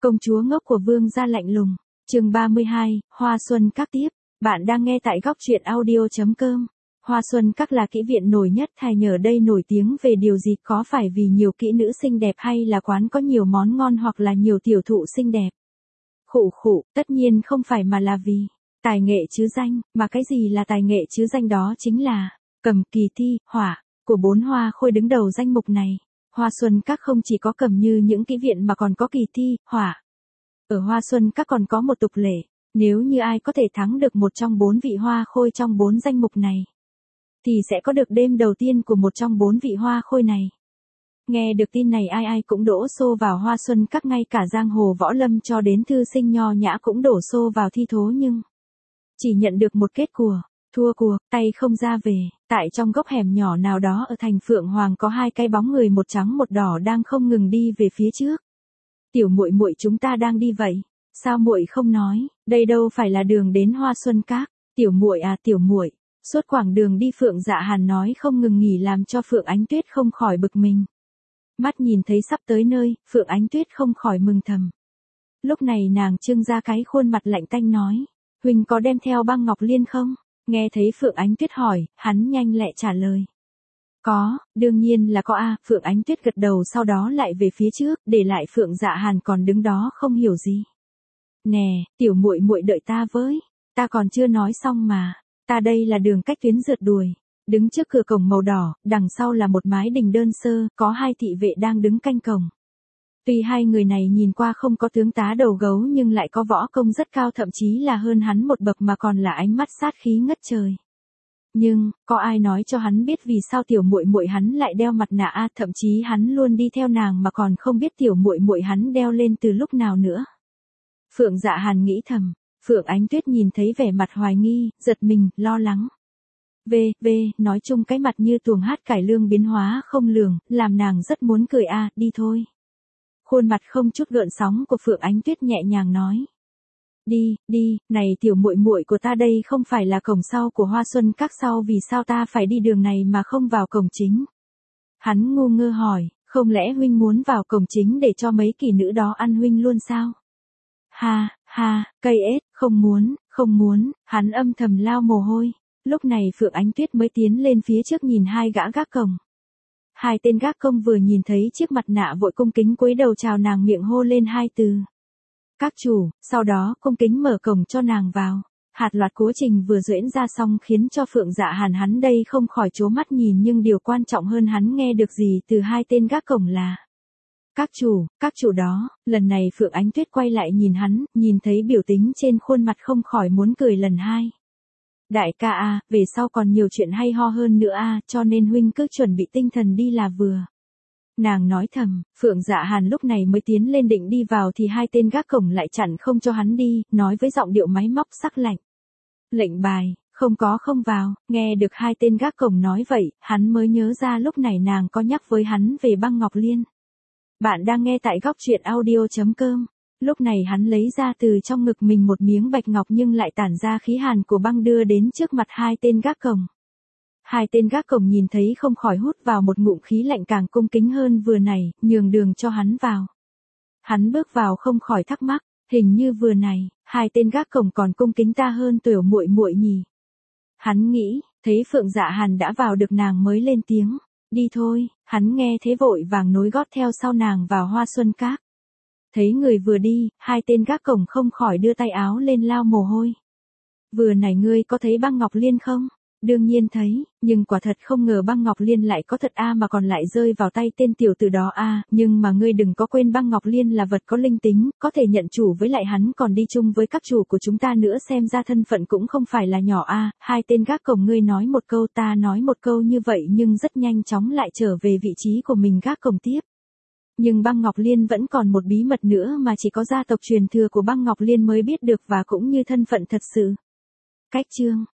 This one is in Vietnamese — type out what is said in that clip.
Công chúa ngốc của vương gia lạnh lùng. Chương 32, Hoa Xuân Các tiếp. Bạn đang nghe tại góc truyện audio.com. Hoa Xuân Các là kỹ viện nổi nhất Thái Nhờ đây nổi tiếng về điều gì, có phải vì nhiều kỹ nữ xinh đẹp hay là quán có nhiều món ngon hoặc là nhiều tiểu thụ xinh đẹp? Khụ, tất nhiên không phải mà là vì tài nghệ chứ danh, mà cái gì là tài nghệ chứ danh đó chính là cầm, kỳ thi, họa của 4 hoa khôi đứng đầu danh mục này. Hoa Xuân Các không chỉ có cầm như những kỹ viện mà còn có kỳ thi, họa. Ở Hoa Xuân Các còn có một tục lệ, nếu như ai có thể thắng được một trong 4 vị hoa khôi trong 4 danh mục này, thì sẽ có được đêm đầu tiên của một trong 4 vị hoa khôi này. Nghe được tin này ai cũng đổ xô vào Hoa Xuân Các, ngay cả giang hồ võ lâm cho đến thư sinh nho nhã cũng đổ xô vào thi thố, nhưng chỉ nhận được một kết quả, thua cuộc, tay không ra về. Tại trong góc hẻm nhỏ nào đó ở thành Phượng Hoàng có 2 cái bóng người một trắng một đỏ đang không ngừng đi về phía trước. Tiểu muội chúng ta đang đi vậy, sao muội không nói, đây đâu phải là đường đến Hoa Xuân Các. Tiểu muội à, tiểu muội. Suốt quãng đường đi Phượng Dạ Hàn nói không ngừng nghỉ làm cho Phượng Ánh Tuyết không khỏi bực mình. Mắt nhìn thấy sắp tới nơi, Phượng Ánh Tuyết không khỏi mừng thầm. Lúc này nàng trưng ra cái khuôn mặt lạnh tanh nói, huynh có đem theo băng ngọc liên không? Nghe thấy Phượng Ánh Tuyết hỏi, hắn nhanh lẹ trả lời. Có, đương nhiên là có a. Phượng Ánh Tuyết gật đầu, sau đó lại về phía trước, để lại Phượng Dạ Hàn còn đứng đó không hiểu gì. Nè, tiểu muội đợi ta với, ta còn chưa nói xong mà. Ta đây là đường cách tuyến rượt đuổi. Đứng trước cửa cổng màu đỏ, đằng sau là một mái đình đơn sơ, có 2 thị vệ đang đứng canh cổng. Tuy 2 người này nhìn qua không có tướng tá đầu gấu nhưng lại có võ công rất cao, thậm chí là hơn hắn một bậc, mà còn là ánh mắt sát khí ngất trời. Nhưng, có ai nói cho hắn biết vì sao tiểu muội hắn lại đeo mặt nạ a? Thậm chí hắn luôn đi theo nàng mà còn không biết tiểu muội hắn đeo lên từ lúc nào nữa. Phượng Dạ Hàn nghĩ thầm. Phượng Ánh Tuyết nhìn thấy vẻ mặt hoài nghi, giật mình, lo lắng. Nói chung cái mặt như tuồng hát cải lương biến hóa không lường, làm nàng rất muốn cười a. Đi thôi. Khuôn mặt không chút gợn sóng của Phượng Ánh Tuyết nhẹ nhàng nói. Đi, này tiểu muội của ta, đây không phải là cổng sau của Hoa Xuân Các sao, vì sao ta phải đi đường này mà không vào cổng chính? Hắn ngu ngơ hỏi, không lẽ huynh muốn vào cổng chính để cho mấy kỳ nữ đó ăn huynh luôn sao? Ha, cây ếch, không muốn, hắn âm thầm lao mồ hôi. Lúc này Phượng Ánh Tuyết mới tiến lên phía trước nhìn 2 gã gác cổng. 2 tên gác công vừa nhìn thấy chiếc mặt nạ vội cung kính cúi đầu chào nàng, miệng hô lên 2 từ. Các chủ, sau đó cung kính mở cổng cho nàng vào. Hạt loạt cố trình vừa diễn ra xong khiến cho Phượng Dạ Hàn hắn đây không khỏi trố mắt nhìn, nhưng điều quan trọng hơn hắn nghe được gì từ 2 tên gác cổng là các chủ đó. Lần này Phượng Ánh Tuyết quay lại nhìn hắn, nhìn thấy biểu tình trên khuôn mặt không khỏi muốn cười lần 2. Đại ca a, về sau còn nhiều chuyện hay ho hơn nữa a, cho nên huynh cứ chuẩn bị tinh thần đi là vừa. Nàng nói thầm. Phượng Dạ Hàn lúc này mới tiến lên định đi vào thì 2 tên gác cổng lại chặn không cho hắn đi, nói với giọng điệu máy móc sắc lạnh. Lệnh bài, không vào. Nghe được 2 tên gác cổng nói vậy, hắn mới nhớ ra lúc này nàng có nhắc với hắn về băng ngọc liên. Bạn đang nghe tại góc truyện audio.com. Lúc này hắn lấy ra từ trong ngực mình một miếng bạch ngọc nhưng lại tản ra khí hàn của băng, đưa đến trước mặt 2 tên gác cổng. 2 tên gác cổng nhìn thấy không khỏi hút vào một ngụm khí lạnh, càng cung kính hơn vừa nãy, nhường đường cho hắn vào. Hắn bước vào không khỏi thắc mắc, hình như vừa nãy 2 tên gác cổng còn cung kính ta hơn tiểu muội nhỉ. Hắn nghĩ, thấy Phượng Dạ Hàn đã vào được nàng mới lên tiếng. Đi thôi. Hắn nghe thế vội vàng nối gót theo sau nàng vào Hoa Xuân Các. Thấy người vừa đi, 2 tên gác cổng không khỏi đưa tay áo lên lau mồ hôi. Vừa nãy ngươi có thấy băng ngọc liên không? Đương nhiên thấy, nhưng quả thật không ngờ băng ngọc liên lại có thật a, mà còn lại rơi vào tay tên tiểu tử đó a. Nhưng mà ngươi đừng có quên băng ngọc liên là vật có linh tính, có thể nhận chủ, với lại hắn còn đi chung với các chủ của chúng ta nữa, xem ra thân phận cũng không phải là nhỏ a. 2 tên gác cổng ngươi nói một câu ta nói một câu như vậy nhưng rất nhanh chóng lại trở về vị trí của mình gác cổng tiếp. Nhưng băng ngọc liên vẫn còn một bí mật nữa mà chỉ có gia tộc truyền thừa của băng ngọc liên mới biết được, và cũng như thân phận thật sự. Cách chương